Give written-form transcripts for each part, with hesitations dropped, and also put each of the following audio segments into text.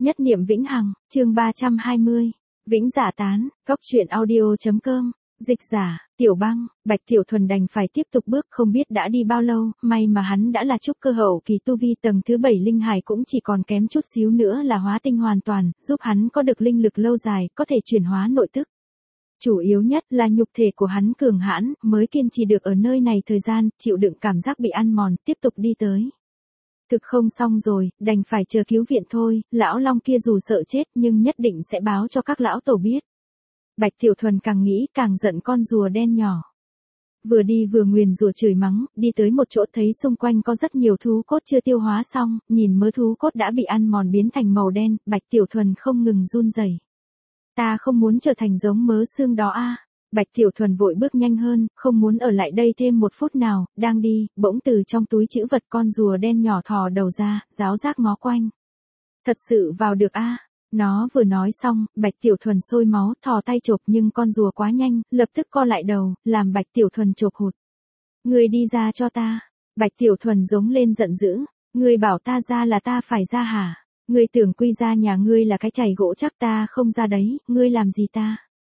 Nhất niệm vĩnh hằng, chương 320. Vĩnh giả tán, góc truyện audio.com. Dịch giả, Tiểu Băng. Bạch Tiểu Thuần đành phải tiếp tục bước, không biết đã đi bao lâu, may mà hắn đã là trúc cơ hậu kỳ tu vi tầng thứ 7 linh hải, cũng chỉ còn kém chút xíu nữa là hóa tinh hoàn toàn, giúp hắn có được linh lực lâu dài, có thể chuyển hóa nội tức. Chủ yếu nhất là nhục thể của hắn cường hãn, mới kiên trì được ở nơi này thời gian, chịu đựng cảm giác bị ăn mòn, tiếp tục đi tới. Thực không xong rồi, đành phải chờ cứu viện thôi, lão long kia dù sợ chết nhưng nhất định sẽ báo cho các lão tổ biết. Bạch Tiểu Thuần càng nghĩ càng giận con rùa đen nhỏ. Vừa đi vừa nguyền rủa chửi mắng, đi tới một chỗ thấy xung quanh có rất nhiều thú cốt chưa tiêu hóa xong, nhìn mớ thú cốt đã bị ăn mòn biến thành màu đen, Bạch Tiểu Thuần không ngừng run rẩy. Ta không muốn trở thành giống mớ xương đó a. Bạch Tiểu Thuần vội bước nhanh hơn, không muốn ở lại đây thêm một phút nào, đang đi, bỗng từ trong túi trữ vật con rùa đen nhỏ thò đầu ra, ráo rác ngó quanh. Thật sự vào được a. Nó vừa nói xong, Bạch Tiểu Thuần sôi máu, thò tay chộp nhưng con rùa quá nhanh, lập tức co lại đầu, làm Bạch Tiểu Thuần chộp hụt. Ngươi đi ra cho ta. Bạch Tiểu Thuần giống lên giận dữ. Ngươi bảo ta ra là ta phải ra hả? Ngươi tưởng quy ra nhà ngươi là cái chày gỗ chắc ta không ra đấy, ngươi làm gì ta?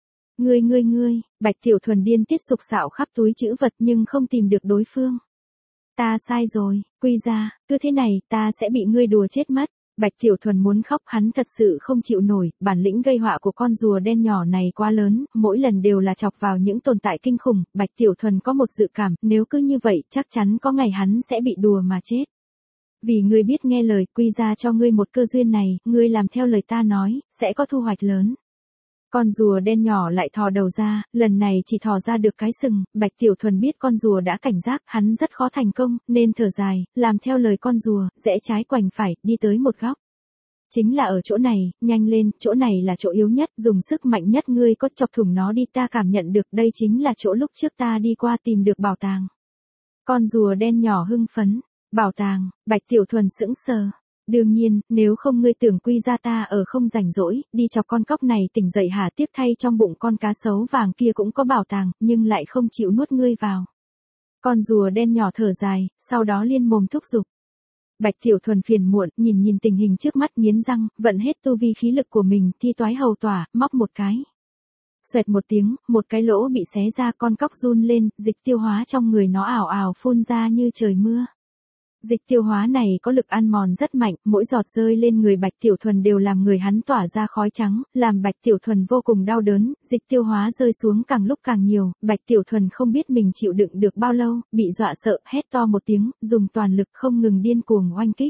Ngươi, Bạch Tiểu Thuần điên tiết sục sạo khắp túi trữ vật nhưng không tìm được đối phương. Ta sai rồi, quy ra, cứ thế này ta sẽ bị ngươi đùa chết mất. Bạch Tiểu Thuần muốn khóc, hắn thật sự không chịu nổi, bản lĩnh gây họa của con rùa đen nhỏ này quá lớn, mỗi lần đều là chọc vào những tồn tại kinh khủng, Bạch Tiểu Thuần có một dự cảm, nếu cứ như vậy chắc chắn có ngày hắn sẽ bị đùa mà chết. Vì ngươi biết nghe lời, quy ra cho ngươi một cơ duyên này, ngươi làm theo lời ta nói, sẽ có thu hoạch lớn. Con rùa đen nhỏ lại thò đầu ra, lần này chỉ thò ra được cái sừng, Bạch Tiểu Thuần biết con rùa đã cảnh giác, hắn rất khó thành công, nên thở dài, làm theo lời con rùa, rẽ trái quành phải, đi tới một góc. Chính là ở chỗ này, nhanh lên, chỗ này là chỗ yếu nhất, dùng sức mạnh nhất, ngươi có chọc thủng nó đi, ta cảm nhận được đây chính là chỗ lúc trước ta đi qua tìm được bảo tàng. Con rùa đen nhỏ hưng phấn, bảo tàng, Bạch Tiểu Thuần sững sờ. Đương nhiên, nếu không ngươi tưởng quy ra ta ở không rảnh rỗi, đi chọc con cóc này tỉnh dậy hả? Tiếc thay trong bụng con cá sấu vàng kia cũng có bảo tàng, nhưng lại không chịu nuốt ngươi vào. Con rùa đen nhỏ thở dài, sau đó liên mồm thúc giục. Bạch Tiểu Thuần phiền muộn, nhìn tình hình trước mắt nghiến răng, vận hết tu vi khí lực của mình, thi toái hầu tỏa, móc một cái. Xoẹt một tiếng, một cái lỗ bị xé ra, con cóc run lên, dịch tiêu hóa trong người nó ảo ảo phun ra như trời mưa. Dịch tiêu hóa này có lực ăn mòn rất mạnh, mỗi giọt rơi lên người Bạch Tiểu Thuần đều làm người hắn tỏa ra khói trắng, làm Bạch Tiểu Thuần vô cùng đau đớn, dịch tiêu hóa rơi xuống càng lúc càng nhiều, Bạch Tiểu Thuần không biết mình chịu đựng được bao lâu, bị dọa sợ, hét to một tiếng, dùng toàn lực không ngừng điên cuồng oanh kích.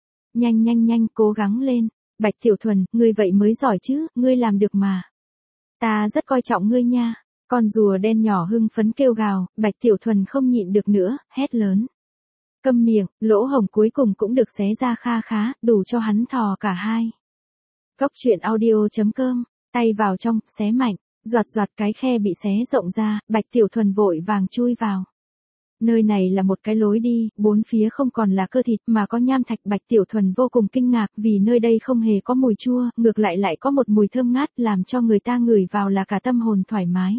Nhanh, cố gắng lên, Bạch Tiểu Thuần, ngươi vậy mới giỏi chứ, ngươi làm được mà. Ta rất coi trọng ngươi nha. Con rùa đen nhỏ hưng phấn kêu gào, Bạch Tiểu Thuần không nhịn được nữa, hét lớn. Câm miệng, lỗ hổng cuối cùng cũng được xé ra kha khá, đủ cho hắn thò cả hai. Góc truyện audio.com, tay vào trong, xé mạnh, doạt cái khe bị xé rộng ra, Bạch Tiểu Thuần vội vàng chui vào. Nơi này là một cái lối đi, bốn phía không còn là cơ thịt mà có nham thạch. Bạch Tiểu Thuần vô cùng kinh ngạc vì nơi đây không hề có mùi chua, ngược lại có một mùi thơm ngát làm cho người ta ngửi vào là cả tâm hồn thoải mái.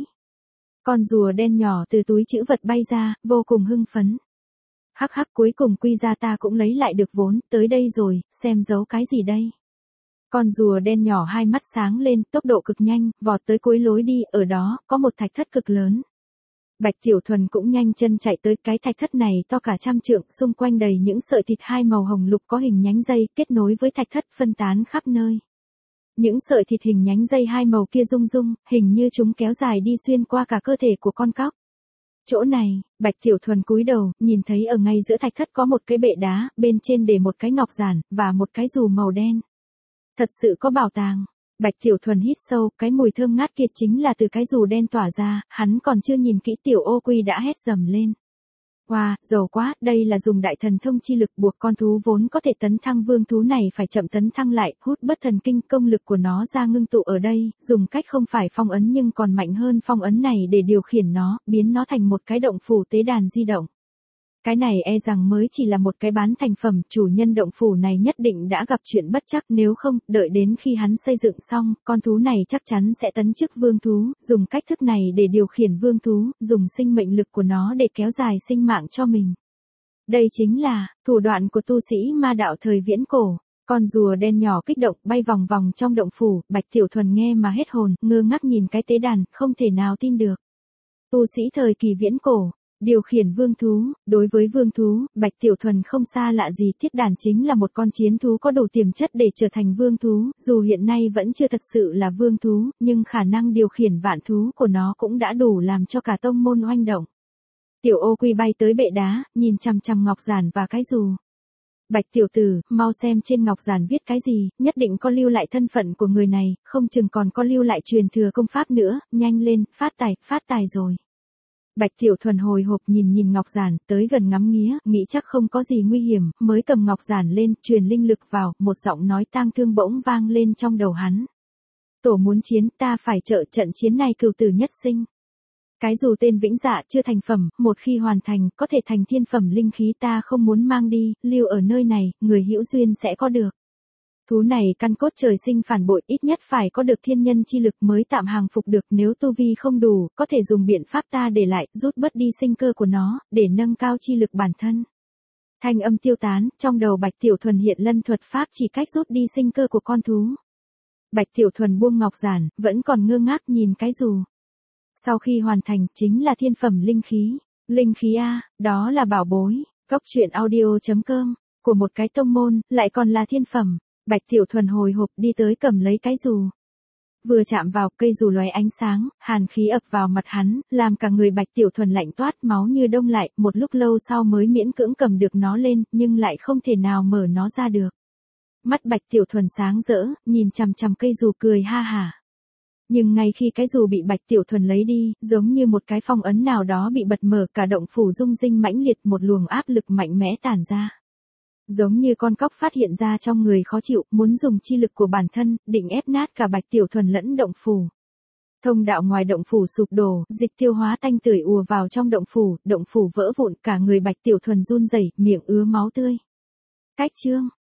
Con rùa đen nhỏ từ túi trữ vật bay ra, vô cùng hưng phấn. Hắc, cuối cùng quy ra ta cũng lấy lại được vốn, tới đây rồi, xem giấu cái gì đây. Con rùa đen nhỏ hai mắt sáng lên, tốc độ cực nhanh, vọt tới cuối lối đi, ở đó, có một thạch thất cực lớn. Bạch Tiểu Thuần cũng nhanh chân chạy tới, cái thạch thất này to cả 100 trượng, xung quanh đầy những sợi thịt hai màu hồng lục có hình nhánh dây, kết nối với thạch thất phân tán khắp nơi. Những sợi thịt hình nhánh dây hai màu kia rung, hình như chúng kéo dài đi xuyên qua cả cơ thể của con cóc. Chỗ này, Bạch Tiểu Thuần cúi đầu, nhìn thấy ở ngay giữa thạch thất có một cái bệ đá, bên trên để một cái ngọc giản, và một cái dù màu đen. Thật sự có bảo tàng. Bạch Tiểu Thuần hít sâu, cái mùi thơm ngát kia chính là từ cái dù đen tỏa ra, hắn còn chưa nhìn kỹ Tiểu Ô Quy đã hét dầm lên. Wow, giàu quá, đây là dùng đại thần thông chi lực buộc con thú vốn có thể tấn thăng vương thú này phải chậm tấn thăng lại, hút bất thần kinh, công lực của nó ra ngưng tụ ở đây, dùng cách không phải phong ấn nhưng còn mạnh hơn phong ấn này để điều khiển nó, biến nó thành một cái động phủ tế đàn di động. Cái này e rằng mới chỉ là một cái bán thành phẩm, chủ nhân động phủ này nhất định đã gặp chuyện bất trắc, nếu không, đợi đến khi hắn xây dựng xong, con thú này chắc chắn sẽ tấn chức vương thú, dùng cách thức này để điều khiển vương thú, dùng sinh mệnh lực của nó để kéo dài sinh mạng cho mình. Đây chính là thủ đoạn của tu sĩ ma đạo thời viễn cổ. Con rùa đen nhỏ kích động bay vòng vòng trong động phủ, Bạch Tiểu Thuần nghe mà hết hồn, ngơ ngác nhìn cái tế đàn, không thể nào tin được. Tu sĩ thời kỳ viễn cổ, điều khiển vương thú, đối với vương thú, Bạch Tiểu Thuần không xa lạ gì, thiết đàn chính là một con chiến thú có đủ tiềm chất để trở thành vương thú, dù hiện nay vẫn chưa thật sự là vương thú, nhưng khả năng điều khiển vạn thú của nó cũng đã đủ làm cho cả tông môn oanh động. Tiểu Ô Quy bay tới bệ đá, nhìn chằm chằm ngọc giản và cái dù. Bạch tiểu tử, mau xem trên ngọc giản viết cái gì, nhất định có lưu lại thân phận của người này, không chừng còn có lưu lại truyền thừa công pháp nữa, nhanh lên, phát tài rồi. Bạch Tiểu Thuần hồi hộp nhìn ngọc giản, tới gần ngắm nghía, nghĩ chắc không có gì nguy hiểm, mới cầm ngọc giản lên, truyền linh lực vào, một giọng nói tang thương bỗng vang lên trong đầu hắn. Tổ muốn chiến, ta phải trợ trận chiến này cửu tử nhất sinh. Cái dù tên Vĩnh Dạ chưa thành phẩm, một khi hoàn thành, có thể thành thiên phẩm linh khí, ta không muốn mang đi, lưu ở nơi này, người hữu duyên sẽ có được. Thú này căn cốt trời sinh phản bội, ít nhất phải có được thiên nhân chi lực mới tạm hàng phục được, nếu tu vi không đủ, có thể dùng biện pháp ta để lại, rút bớt đi sinh cơ của nó, để nâng cao chi lực bản thân. Thanh âm tiêu tán, trong đầu Bạch Tiểu Thuần hiện lân thuật pháp chỉ cách rút đi sinh cơ của con thú. Bạch Tiểu Thuần buông ngọc giản, vẫn còn ngơ ngác nhìn cái dù. Sau khi hoàn thành, chính là thiên phẩm linh khí. Linh khí A, đó là bảo bối. Cốc truyện audio.com, của một cái tông môn, lại còn là thiên phẩm. Bạch Tiểu Thuần hồi hộp đi tới cầm lấy cái dù. Vừa chạm vào, cây dù lóe ánh sáng, hàn khí ập vào mặt hắn, làm cả người Bạch Tiểu Thuần lạnh toát, máu như đông lại, một lúc lâu sau mới miễn cưỡng cầm được nó lên, nhưng lại không thể nào mở nó ra được. Mắt Bạch Tiểu Thuần sáng rỡ, nhìn chằm chằm cây dù cười ha hả. Nhưng ngay khi cái dù bị Bạch Tiểu Thuần lấy đi, giống như một cái phong ấn nào đó bị bật mở, cả động phủ rung rinh mãnh liệt, một luồng áp lực mạnh mẽ tản ra. Giống như con cóc phát hiện ra trong người khó chịu, muốn dùng chi lực của bản thân, định ép nát cả Bạch Tiểu Thuần lẫn động phủ. Thông đạo ngoài động phủ sụp đổ, dịch tiêu hóa tanh tưởi ùa vào trong động phủ vỡ vụn, cả người Bạch Tiểu Thuần run rẩy, miệng ứa máu tươi. Cách chương